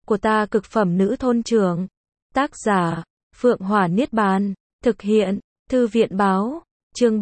của ta cực phẩm nữ thôn trưởng. Tác giả, Phượng Hỏa Niết Bàn. Thực hiện, Thư viện báo. Chương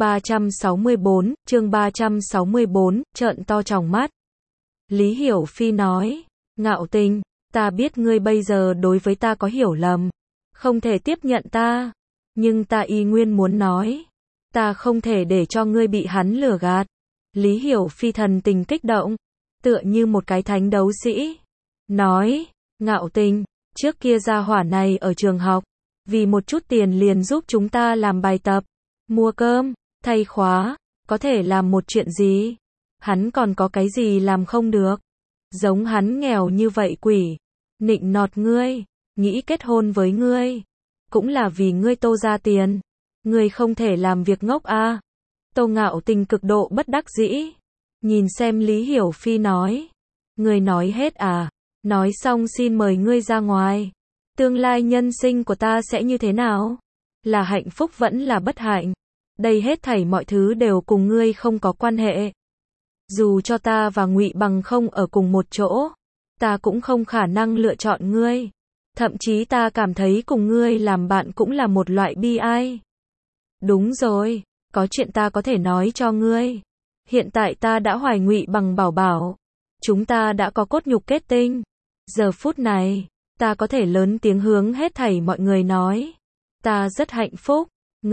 364, trợn to tròng mắt. Lý Hiểu Phi nói, Ngạo Tình, ta biết ngươi bây giờ đối với ta có hiểu lầm, không thể tiếp nhận ta, nhưng ta y nguyên muốn nói, ta không thể để cho ngươi bị hắn lừa gạt. Lý Hiểu Phi thần tình kích động, tựa như một cái thánh đấu sĩ, nói, Ngạo Tình, trước kia gia hỏa này ở trường học, vì một chút tiền liền giúp chúng ta làm bài tập, mua cơm, thay khóa, có thể làm một chuyện gì? Hắn còn có cái gì làm không được? Giống hắn nghèo như vậy quỷ, nịnh nọt ngươi, nghĩ kết hôn với ngươi, cũng là vì ngươi Tô ra tiền, ngươi không thể làm việc ngốc a. Tô Ngạo Tình cực độ bất đắc dĩ, nhìn xem Lý Hiểu Phi nói, ngươi nói hết à? Nói xong xin mời ngươi ra ngoài. Tương lai nhân sinh của ta sẽ như thế nào? Là hạnh phúc vẫn là bất hạnh? Đây hết thảy mọi thứ đều cùng ngươi không có quan hệ. Dù cho ta và Ngụy Bằng không ở cùng một chỗ, ta cũng không khả năng lựa chọn ngươi. Thậm chí ta cảm thấy cùng ngươi làm bạn cũng là một loại bi ai. Đúng rồi, có chuyện ta có thể nói cho ngươi. Hiện tại ta đã hoài Ngụy Bằng bảo bảo. Chúng ta đã có cốt nhục kết tinh. Giờ phút này, ta có thể lớn tiếng hướng hết thảy mọi người nói. Ta rất hạnh phúc.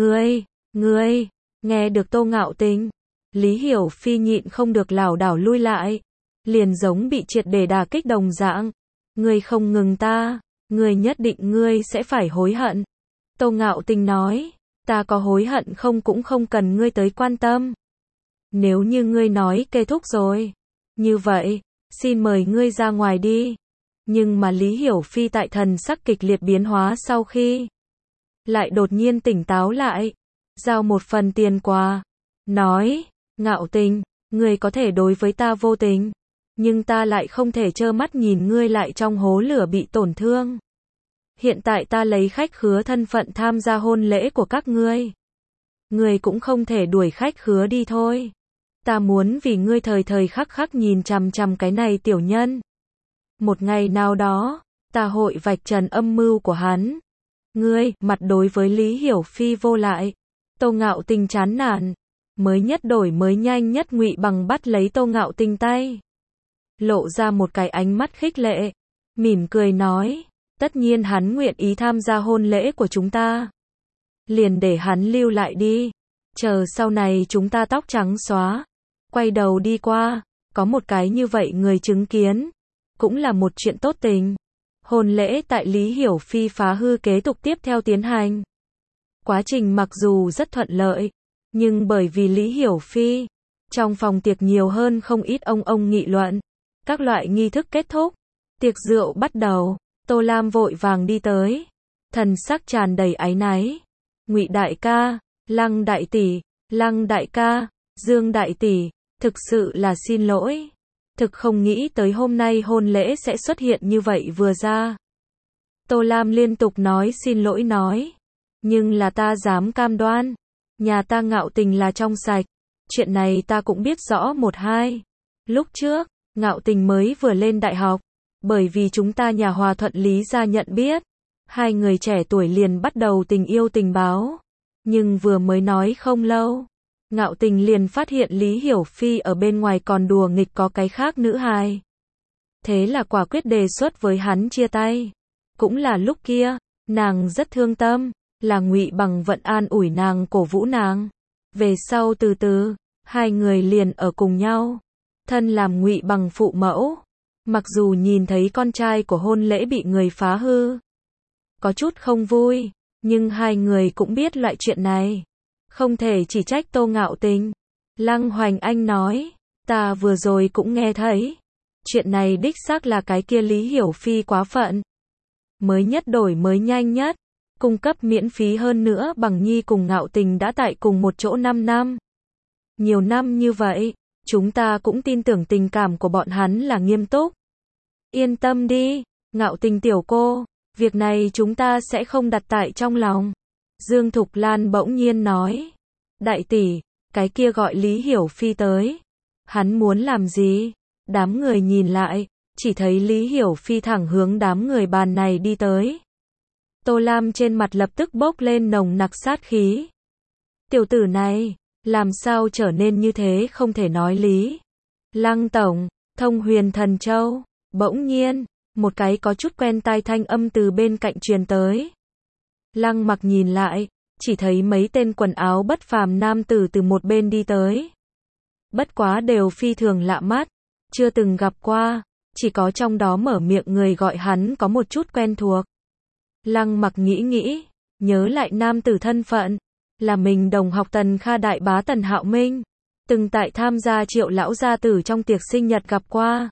Ngươi, nghe được Tô Ngạo Tình. Lý Hiểu Phi nhịn không được lảo đảo lui lại. Liền giống bị triệt để đả kích đồng dạng. Ngươi không ngừng ta, ngươi nhất định ngươi sẽ phải hối hận. Tô Ngạo Tình nói, ta có hối hận không cũng không cần ngươi tới quan tâm. Nếu như ngươi nói kết thúc rồi, như vậy, xin mời ngươi ra ngoài đi. Nhưng mà Lý Hiểu Phi tại thần sắc kịch liệt biến hóa sau khi lại đột nhiên tỉnh táo lại, giao một phần tiền quà, nói, Ngạo Tình, ngươi có thể đối với ta vô tình, nhưng ta lại không thể trơ mắt nhìn ngươi lại trong hố lửa bị tổn thương. Hiện tại ta lấy khách khứa thân phận tham gia hôn lễ của các ngươi. Ngươi cũng không thể đuổi khách khứa đi thôi. Ta muốn vì ngươi thời thời khắc khắc nhìn chằm chằm cái này tiểu nhân. Một ngày nào đó, ta hội vạch trần âm mưu của hắn. Ngươi, mặt đối với Lý Hiểu Phi vô lại. Tô Ngạo Tình chán nản. Mới nhất đổi mới nhanh nhất Ngụy Bằng bắt lấy Tô Ngạo Tình tay. Lộ ra một cái ánh mắt khích lệ. Mỉm cười nói, tất nhiên hắn nguyện ý tham gia hôn lễ của chúng ta. Liền để hắn lưu lại đi. Chờ sau này chúng ta tóc trắng xóa. Quay đầu đi qua, có một cái như vậy người chứng kiến. Cũng là một chuyện tốt tình. Hôn lễ tại Lý Hiểu Phi phá hư kế tục tiếp theo tiến hành. Quá trình mặc dù rất thuận lợi, nhưng bởi vì Lý Hiểu Phi, trong phòng tiệc nhiều hơn không ít ông nghị luận. Các loại nghi thức kết thúc, tiệc rượu bắt đầu, Tô Lam vội vàng đi tới, thần sắc tràn đầy áy náy. Ngụy đại ca, Lăng đại tỷ, Lăng đại ca, Dương đại tỷ, thực sự là xin lỗi. Thực không nghĩ tới hôm nay hôn lễ sẽ xuất hiện như vậy vừa ra. Tô Lam liên tục nói xin lỗi nói. Nhưng là ta dám cam đoan. Nhà ta Ngạo Tình là trong sạch. Chuyện này ta cũng biết rõ một hai. Lúc trước, Ngạo Tình mới vừa lên đại học. Bởi vì chúng ta nhà Hòa Thuận Lý gia nhận biết. Hai người trẻ tuổi liền bắt đầu tình yêu tình báo. Nhưng vừa mới nói không lâu. Ngạo Tình liền phát hiện Lý Hiểu Phi ở bên ngoài còn đùa nghịch có cái khác nữ hài. Thế là quả quyết đề xuất với hắn chia tay. Cũng là lúc kia, nàng rất thương tâm, là Ngụy Bằng vận an ủi nàng cổ vũ nàng. Về sau từ từ, hai người liền ở cùng nhau. Thân làm Ngụy Bằng phụ mẫu. Mặc dù nhìn thấy con trai của hôn lễ bị người phá hư. Có chút không vui, nhưng hai người cũng biết loại chuyện này. Không thể chỉ trách Tô Ngạo Tình. Lăng Hoành Anh nói, ta vừa rồi cũng nghe thấy. Chuyện này đích xác là cái kia Lý Hiểu Phi quá phận. Mới nhất đổi mới nhanh nhất, cung cấp miễn phí hơn nữa Bằng Nhi cùng Ngạo Tình đã tại cùng một chỗ 5 năm. Nhiều năm như vậy, chúng ta cũng tin tưởng tình cảm của bọn hắn là nghiêm túc. Yên tâm đi, Ngạo Tình tiểu cô, việc này chúng ta sẽ không đặt tại trong lòng. Dương Thục Lan bỗng nhiên nói, đại tỷ, cái kia gọi Lý Hiểu Phi tới. Hắn muốn làm gì? Đám người nhìn lại, chỉ thấy Lý Hiểu Phi thẳng hướng đám người bàn này đi tới. Tô Lam trên mặt lập tức bốc lên nồng nặc sát khí. Tiểu tử này, làm sao trở nên như thế không thể nói lý. Lăng tổng, Thông Huyền Thần Châu, bỗng nhiên, một cái có chút quen tai thanh âm từ bên cạnh truyền tới. Lăng Mặc nhìn lại, chỉ thấy mấy tên quần áo bất phàm nam tử từ một bên đi tới. Bất quá đều phi thường lạ mắt, chưa từng gặp qua, chỉ có trong đó mở miệng người gọi hắn có một chút quen thuộc. Lăng Mặc nghĩ, nhớ lại nam tử thân phận, là mình đồng học Tần Kha đại bá Tần Hạo Minh, từng tại tham gia Triệu lão gia tử trong tiệc sinh nhật gặp qua.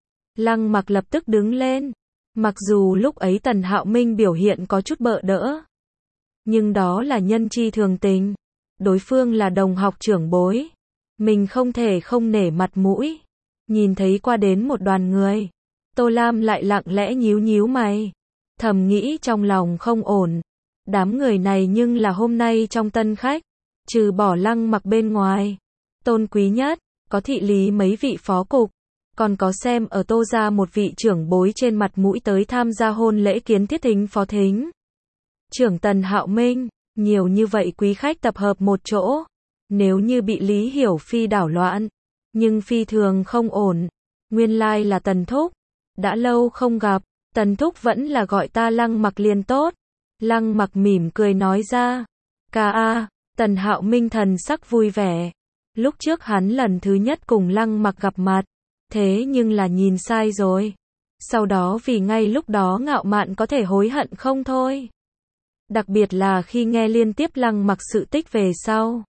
Lăng Mặc lập tức đứng lên, mặc dù lúc ấy Tần Hạo Minh biểu hiện có chút bợ đỡ, nhưng đó là nhân chi thường tình, đối phương là đồng học trưởng bối, mình không thể không nể mặt mũi. Nhìn thấy qua đến một đoàn người, Tô Lam lại lặng lẽ nhíu mày, thầm nghĩ trong lòng không ổn. Đám người này nhưng là hôm nay trong tân khách, trừ bỏ Lăng Mặc bên ngoài, tôn quý nhất, có thị lý mấy vị phó cục, còn có xem ở Tô gia một vị trưởng bối trên mặt mũi tới tham gia hôn lễ kiến thiết thính phó thính. Trưởng Tần Hạo Minh, nhiều như vậy quý khách tập hợp một chỗ, nếu như bị Lý Hiểu Phi đảo loạn, nhưng phi thường không ổn. Nguyên lai là Tần Thúc, đã lâu không gặp, Tần Thúc vẫn là gọi ta Lăng Mặc liền tốt. Lăng Mặc mỉm cười nói ra. Ca a, Tần Hạo Minh thần sắc vui vẻ. Lúc trước hắn lần thứ nhất cùng Lăng Mặc gặp mặt, thế nhưng là nhìn sai rồi. Sau đó vì ngay lúc đó ngạo mạn có thể hối hận không thôi. Đặc biệt là khi nghe liên tiếp Lăng Mặc sự tích về sau.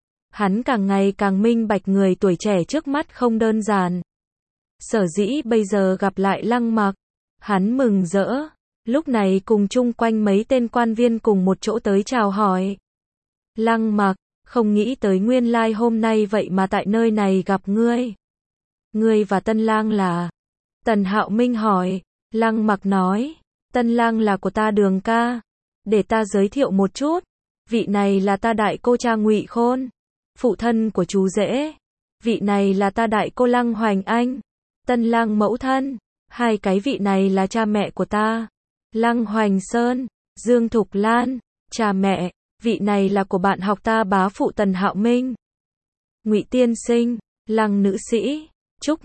Hắn càng ngày càng minh bạch người tuổi trẻ trước mắt không đơn giản. Sở dĩ bây giờ gặp lại Lăng Mặc, hắn mừng rỡ. Lúc này cùng chung quanh mấy tên quan viên cùng một chỗ tới chào hỏi. Lăng Mặc, không nghĩ tới nguyên lai hôm nay vậy mà tại nơi này gặp ngươi. Ngươi và Tân Lang là? Tần Hạo Minh hỏi. Lăng Mặc nói, Tân Lang là của ta Đường ca. Để ta giới thiệu một chút. Vị này là ta đại cô cha Ngụy Khôn, phụ thân của chú rể. Vị này là ta đại cô Lăng Hoành Anh, Tân Lang mẫu thân. Hai cái vị này là cha mẹ của ta. Lăng Hoành Sơn, Dương Thục Lan, cha mẹ, vị này là của bạn học ta bá phụ Tần Hạo Minh. Ngụy tiên sinh, Lăng nữ sĩ, chúc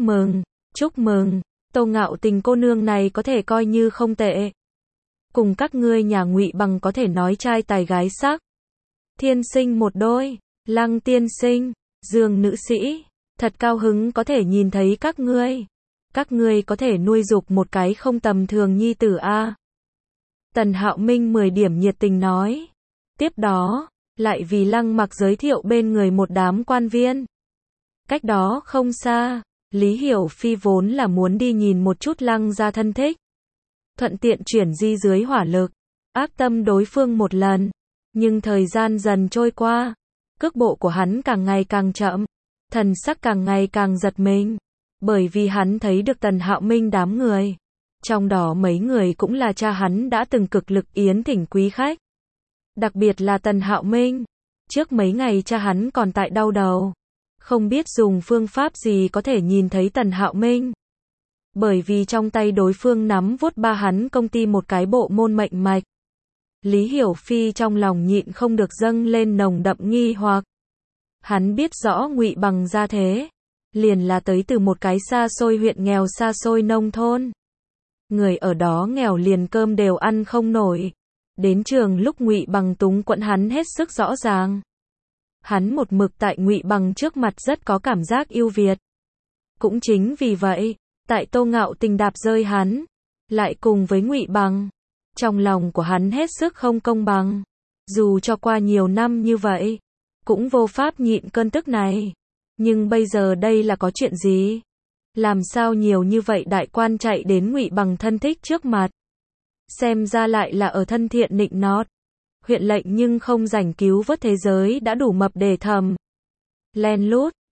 mừng, Tô Ngạo Tình cô nương này có thể coi như không tệ. Cùng các ngươi nhà Ngụy bằng có thể nói trai tài gái sắc. Thiên sinh một đôi, Lăng tiên sinh, Dương nữ sĩ, thật cao hứng có thể nhìn thấy các ngươi. Các ngươi có thể nuôi dục một cái không tầm thường nhi tử a. Tần Hạo Minh 10 điểm nhiệt tình nói. Tiếp đó, lại vì Lăng Mặc giới thiệu bên người một đám quan viên. Cách đó không xa, Lý Hiểu Phi vốn là muốn đi nhìn một chút Lăng gia thân thích. Thuận tiện chuyển di dưới hỏa lực, ác tâm đối phương một lần. Nhưng thời gian dần trôi qua, cước bộ của hắn càng ngày càng chậm, thần sắc càng ngày càng giật mình. Bởi vì hắn thấy được Tần Hạo Minh đám người. Trong đó mấy người cũng là cha hắn đã từng cực lực yến thỉnh quý khách. Đặc biệt là Tần Hạo Minh. Trước mấy ngày cha hắn còn tại đau đầu. Không biết dùng phương pháp gì có thể nhìn thấy Tần Hạo Minh. Bởi vì trong tay đối phương nắm vuốt ba hắn công ty một cái bộ môn mệnh mạch. Lý Hiểu Phi trong lòng nhịn không được dâng lên nồng đậm nghi hoặc. Hắn biết rõ Ngụy bằng gia thế. Liền là tới từ một cái xa xôi huyện nghèo xa xôi nông thôn. Người ở đó nghèo liền cơm đều ăn không nổi. Đến trường lúc Ngụy bằng túng quẫn hắn hết sức rõ ràng. Hắn một mực tại Ngụy bằng trước mặt rất có cảm giác ưu việt. Cũng chính vì vậy, tại Tô Ngạo Tình đạp rơi hắn, lại cùng với Ngụy bằng, trong lòng của hắn hết sức không công bằng. Dù cho qua nhiều năm như vậy, cũng vô pháp nhịn cơn tức này. Nhưng bây giờ đây là có chuyện gì? Làm sao nhiều như vậy đại quan chạy đến Ngụy bằng thân thích trước mặt? Xem ra lại là ở thân thiện nịnh nót. Huyện lệnh nhưng không rảnh cứu vớt thế giới đã đủ mập để thầm. Len lút,